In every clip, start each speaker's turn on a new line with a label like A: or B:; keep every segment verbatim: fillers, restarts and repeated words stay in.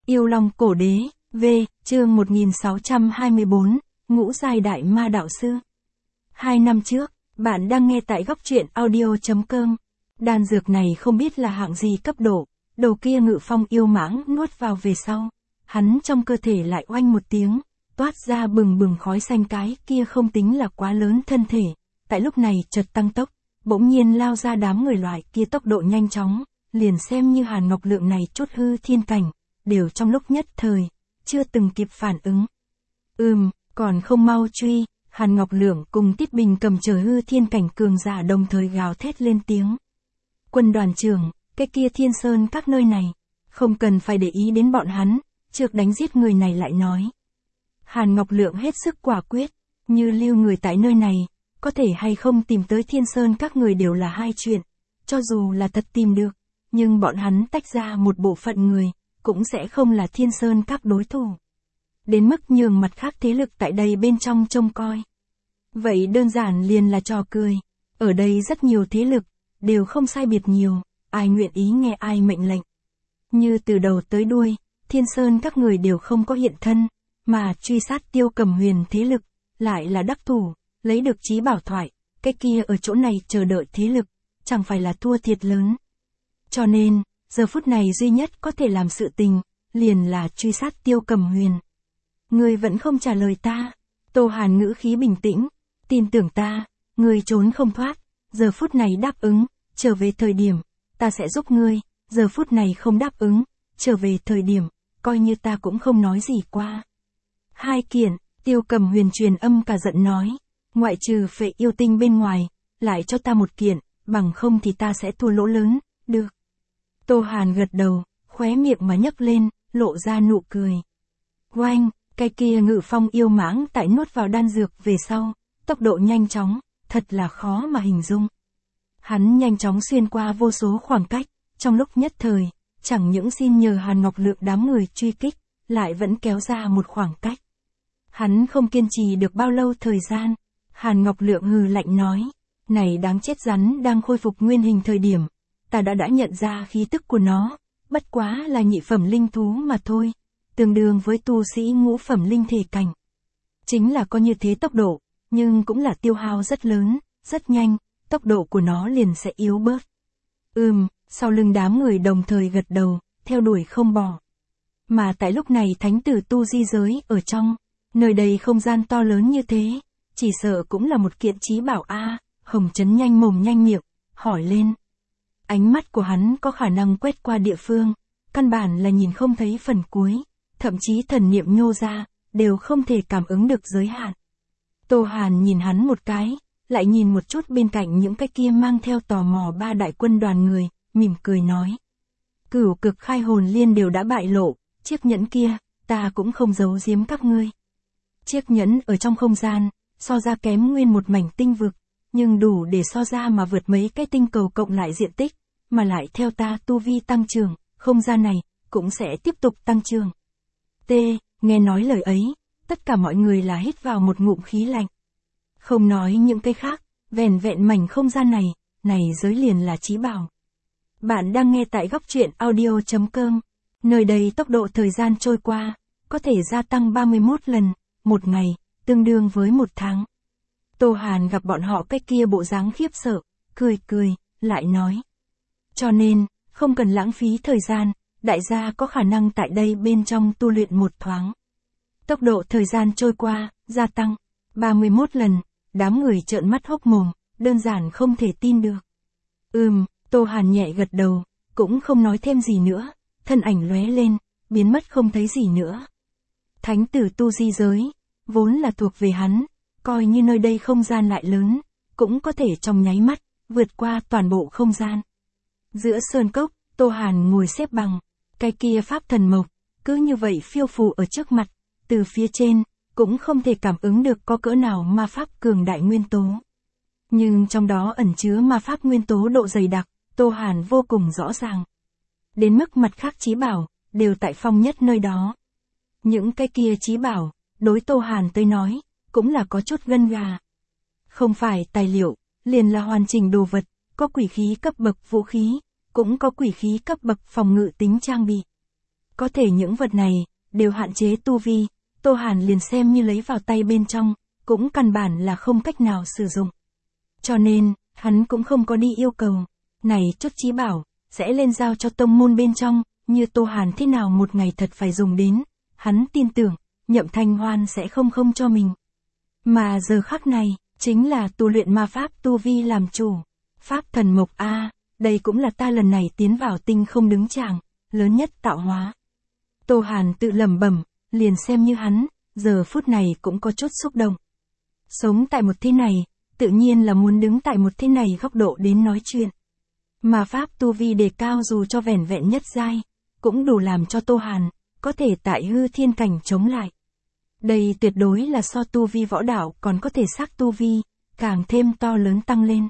A: Yêu Long Cổ Đế, V, chương một nghìn sáu trăm hai mươi tư, Ngũ Giai Đại Ma Đạo Sư. Hai năm trước, bạn đang nghe tại góc truyện audio chấm com. Đan dược này không biết là hạng gì cấp độ, đầu kia Ngự Phong yêu mãng nuốt vào về sau. Hắn trong cơ thể lại oanh một tiếng, toát ra bừng bừng khói xanh, cái kia không tính là quá lớn thân thể. Tại lúc này chợt tăng tốc, bỗng nhiên lao ra đám người loại kia tốc độ nhanh chóng, liền xem như Hàn Ngọc Lượng này chút hư thiên cảnh, đều trong lúc nhất thời, chưa từng kịp phản ứng. Ừm, còn không mau truy, Hàn Ngọc Lượng cùng Tiết Bình cầm chờ hư thiên cảnh cường giả đồng thời gào thét lên tiếng. Quân đoàn trưởng, cái kia Thiên Sơn các nơi này, không cần phải để ý đến bọn hắn, trước đánh giết người này lại nói. Hàn Ngọc Lượng hết sức quả quyết, như lưu người tại nơi này, có thể hay không tìm tới Thiên Sơn các người đều là hai chuyện, cho dù là thật tìm được, nhưng bọn hắn tách ra một bộ phận người, cũng sẽ không là Thiên Sơn các đối thủ. Đến mức nhường mặt khác thế lực tại đây bên trong trông coi. Vậy đơn giản liền là trò cười, ở đây rất nhiều thế lực, đều không sai biệt nhiều, ai nguyện ý nghe ai mệnh lệnh. Như từ đầu tới đuôi, Thiên Sơn các người đều không có hiện thân, mà truy sát Tiêu Cầm Huyền thế lực, lại là đắc thủ, lấy được chí bảo thoại, cái kia ở chỗ này chờ đợi thế lực, chẳng phải là thua thiệt lớn. Cho nên, giờ phút này duy nhất có thể làm sự tình, liền là truy sát Tiêu Cầm Huyền. Ngươi vẫn không trả lời ta. Tô Hàn ngữ khí bình tĩnh, tin tưởng ta, ngươi trốn không thoát, giờ phút này đáp ứng, trở về thời điểm, ta sẽ giúp ngươi, giờ phút này không đáp ứng, trở về thời điểm, coi như ta cũng không nói gì qua. Hai kiện, Tiêu Cầm Huyền truyền âm cả giận nói, ngoại trừ phệ yêu tinh bên ngoài, lại cho ta một kiện, bằng không thì ta sẽ thua lỗ lớn, được. Tô Hàn gật đầu, khóe miệng mà nhấc lên, lộ ra nụ cười. Oanh, cái kia Ngự Phong yêu mãng tại nuốt vào đan dược về sau, tốc độ nhanh chóng, thật là khó mà hình dung. Hắn nhanh chóng xuyên qua vô số khoảng cách, trong lúc nhất thời, chẳng những xin nhờ Hàn Ngọc Lượng đám người truy kích, lại vẫn kéo ra một khoảng cách. Hắn không kiên trì được bao lâu thời gian, Hàn Ngọc Lượng hừ lạnh nói, này đáng chết rắn đang khôi phục nguyên hình thời điểm, ta đã đã nhận ra khí tức của nó, bất quá là nhị phẩm linh thú mà thôi, tương đương với tu sĩ ngũ phẩm linh thể cảnh. Chính là có như thế tốc độ, nhưng cũng là tiêu hao rất lớn, rất nhanh, tốc độ của nó liền sẽ yếu bớt. Ừm, sau lưng đám người đồng thời gật đầu, theo đuổi không bỏ. Mà tại lúc này thánh tử tu di giới ở trong, nơi đây không gian to lớn như thế, chỉ sợ cũng là một kiện chí bảo a. Hồng Chấn nhanh mồm nhanh miệng, hỏi lên. Ánh mắt của hắn có khả năng quét qua địa phương, căn bản là nhìn không thấy phần cuối, thậm chí thần niệm nhô ra, đều không thể cảm ứng được giới hạn. Tô Hàn nhìn hắn một cái, lại nhìn một chút bên cạnh những cái kia mang theo tò mò ba đại quân đoàn người, mỉm cười nói. Cửu Cực Khai Hồn Liên đều đã bại lộ, chiếc nhẫn kia, ta cũng không giấu giếm các ngươi. Chiếc nhẫn ở trong không gian, so ra kém nguyên một mảnh tinh vực, nhưng đủ để so ra mà vượt mấy cái tinh cầu cộng lại diện tích, mà lại theo ta tu vi tăng trưởng, không gian này, cũng sẽ tiếp tục tăng trưởng. T, nghe nói lời ấy, tất cả mọi người là hít vào một ngụm khí lạnh. Không nói những cái khác, vẻn vẹn mảnh không gian này, này giới liền là chí bảo. Bạn đang nghe tại góc truyện audio chấm com, nơi đây tốc độ thời gian trôi qua, có thể gia tăng ba mươi mốt lần, một ngày, tương đương với một tháng. Tô Hàn gặp bọn họ cái kia bộ dáng khiếp sợ, cười cười, lại nói. Cho nên, không cần lãng phí thời gian, đại gia có khả năng tại đây bên trong tu luyện một thoáng. Tốc độ thời gian trôi qua, gia tăng, ba mươi mốt lần, đám người trợn mắt hốc mồm, đơn giản không thể tin được. Ừm, Tô Hàn nhẹ gật đầu, cũng không nói thêm gì nữa, thân ảnh lóe lên, biến mất không thấy gì nữa. Thánh tử tu di giới, vốn là thuộc về hắn, coi như nơi đây không gian lại lớn, cũng có thể trong nháy mắt, vượt qua toàn bộ không gian. Giữa sơn cốc, Tô Hàn ngồi xếp bằng, cái kia pháp thần mộc, cứ như vậy phiêu phù ở trước mặt, từ phía trên, cũng không thể cảm ứng được có cỡ nào ma pháp cường đại nguyên tố. Nhưng trong đó ẩn chứa ma pháp nguyên tố độ dày đặc, Tô Hàn vô cùng rõ ràng. Đến mức mặt khác chí bảo, đều tại phong nhất nơi đó. Những cái kia chí bảo, đối Tô Hàn tới nói, cũng là có chút gân gà. Không phải tài liệu, liền là hoàn chỉnh đồ vật, có quỷ khí cấp bậc vũ khí, cũng có quỷ khí cấp bậc phòng ngự tính trang bị. Có thể những vật này, đều hạn chế tu vi, Tô Hàn liền xem như lấy vào tay bên trong, cũng căn bản là không cách nào sử dụng. Cho nên, hắn cũng không có đi yêu cầu, này chút chí bảo, sẽ lên giao cho tông môn bên trong, như Tô Hàn thế nào một ngày thật phải dùng đến, hắn tin tưởng, Nhậm Thanh Hoan sẽ không không cho mình. Mà giờ khắc này, chính là tu luyện ma pháp tu vi làm chủ. Pháp thần mộc A, đây cũng là ta lần này tiến vào tinh không đứng tràng, lớn nhất tạo hóa. Tô Hàn tự lẩm bẩm, liền xem như hắn, giờ phút này cũng có chút xúc động. Sống tại một thế này, tự nhiên là muốn đứng tại một thế này góc độ đến nói chuyện. Mà pháp tu vi đề cao dù cho vẻn vẹn nhất giai, cũng đủ làm cho Tô Hàn, có thể tại hư thiên cảnh chống lại. Đây tuyệt đối là so tu vi võ đạo còn có thể xác tu vi, càng thêm to lớn tăng lên.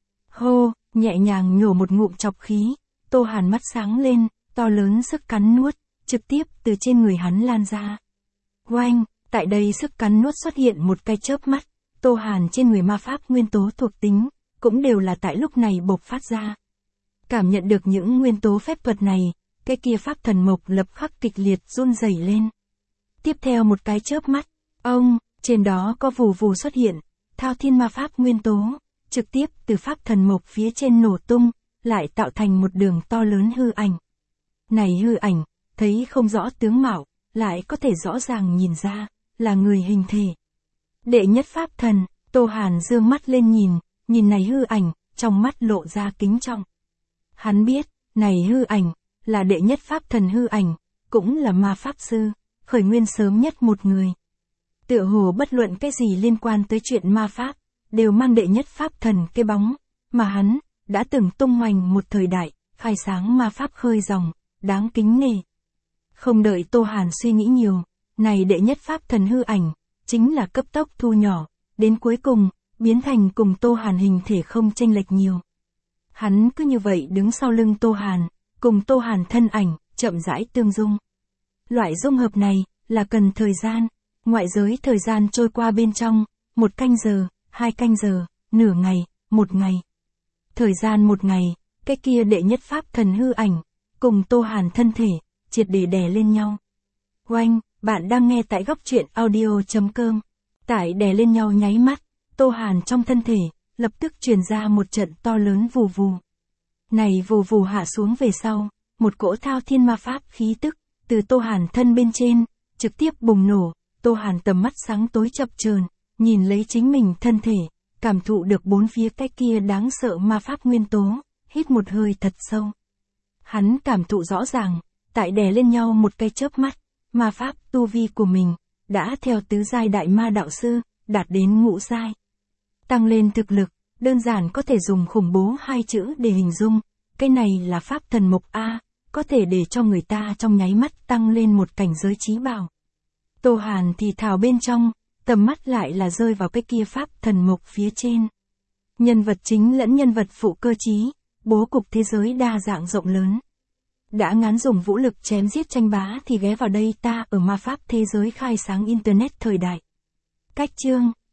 A: Hô, nhẹ nhàng nhổ một ngụm chọc khí, Tô Hàn mắt sáng lên, to lớn sức cắn nuốt, trực tiếp từ trên người hắn lan ra. Oanh, tại đây sức cắn nuốt xuất hiện một cái chớp mắt, Tô Hàn trên người ma pháp nguyên tố thuộc tính, cũng đều là tại lúc này bộc phát ra. Cảm nhận được những nguyên tố phép thuật này, cái kia pháp thần mộc lập khắc kịch liệt run rẩy lên. Tiếp theo một cái chớp mắt, ông, trên đó có vù vù xuất hiện, thao thiên ma pháp nguyên tố, trực tiếp từ pháp thần mộc phía trên nổ tung, lại tạo thành một đường to lớn hư ảnh. Này hư ảnh, thấy không rõ tướng mạo, lại có thể rõ ràng nhìn ra, là người hình thể. Đệ nhất pháp thần, Tô Hàn dương mắt lên nhìn, nhìn này hư ảnh, trong mắt lộ ra kính trọng. Hắn biết, này hư ảnh, là đệ nhất pháp thần hư ảnh, cũng là ma pháp sư, khởi nguyên sớm nhất một người. Tựa hồ bất luận cái gì liên quan tới chuyện ma pháp, đều mang đệ nhất pháp thần cái bóng, mà hắn, đã từng tung hoành một thời đại, khai sáng ma pháp khơi dòng, đáng kính nể. Không đợi Tô Hàn suy nghĩ nhiều, này đệ nhất pháp thần hư ảnh, chính là cấp tốc thu nhỏ, đến cuối cùng, biến thành cùng Tô Hàn hình thể không chênh lệch nhiều. Hắn cứ như vậy đứng sau lưng Tô Hàn, cùng Tô Hàn thân ảnh, chậm rãi tương dung. Loại dung hợp này, là cần thời gian, ngoại giới thời gian trôi qua bên trong, một canh giờ, hai canh giờ, nửa ngày, một ngày. Thời gian một ngày, cái kia đệ nhất pháp thần hư ảnh, cùng Tô Hàn thân thể, triệt để đè lên nhau. Oanh, bạn đang nghe tại góc truyện audio chấm com. Tại đè lên nhau nháy mắt, Tô Hàn trong thân thể, lập tức truyền ra một trận to lớn vù vù. Này vù vù hạ xuống về sau, một cỗ thao thiên ma pháp khí tức, từ Tô Hàn thân bên trên, trực tiếp bùng nổ, Tô Hàn tầm mắt sáng tối chập chờn, nhìn lấy chính mình thân thể, cảm thụ được bốn phía cái kia đáng sợ ma pháp nguyên tố, hít một hơi thật sâu. Hắn cảm thụ rõ ràng, tại đè lên nhau một cái chớp mắt, ma pháp tu vi của mình, đã theo tứ giai đại ma đạo sư, đạt đến ngũ giai. Tăng lên thực lực, đơn giản có thể dùng khủng bố hai chữ để hình dung, cái này là pháp thần mộc A, có thể để cho người ta trong nháy mắt tăng lên một cảnh giới chí bảo. Tô Hàn thì thào bên trong, tầm mắt lại là rơi vào cái kia pháp thần mộc phía trên. Nhân vật chính lẫn nhân vật phụ cơ chí, bố cục thế giới đa dạng rộng lớn. Đã ngán dùng vũ lực chém giết tranh bá thì ghé vào đây ta ở ma pháp thế giới khai sáng internet thời đại. Cách chương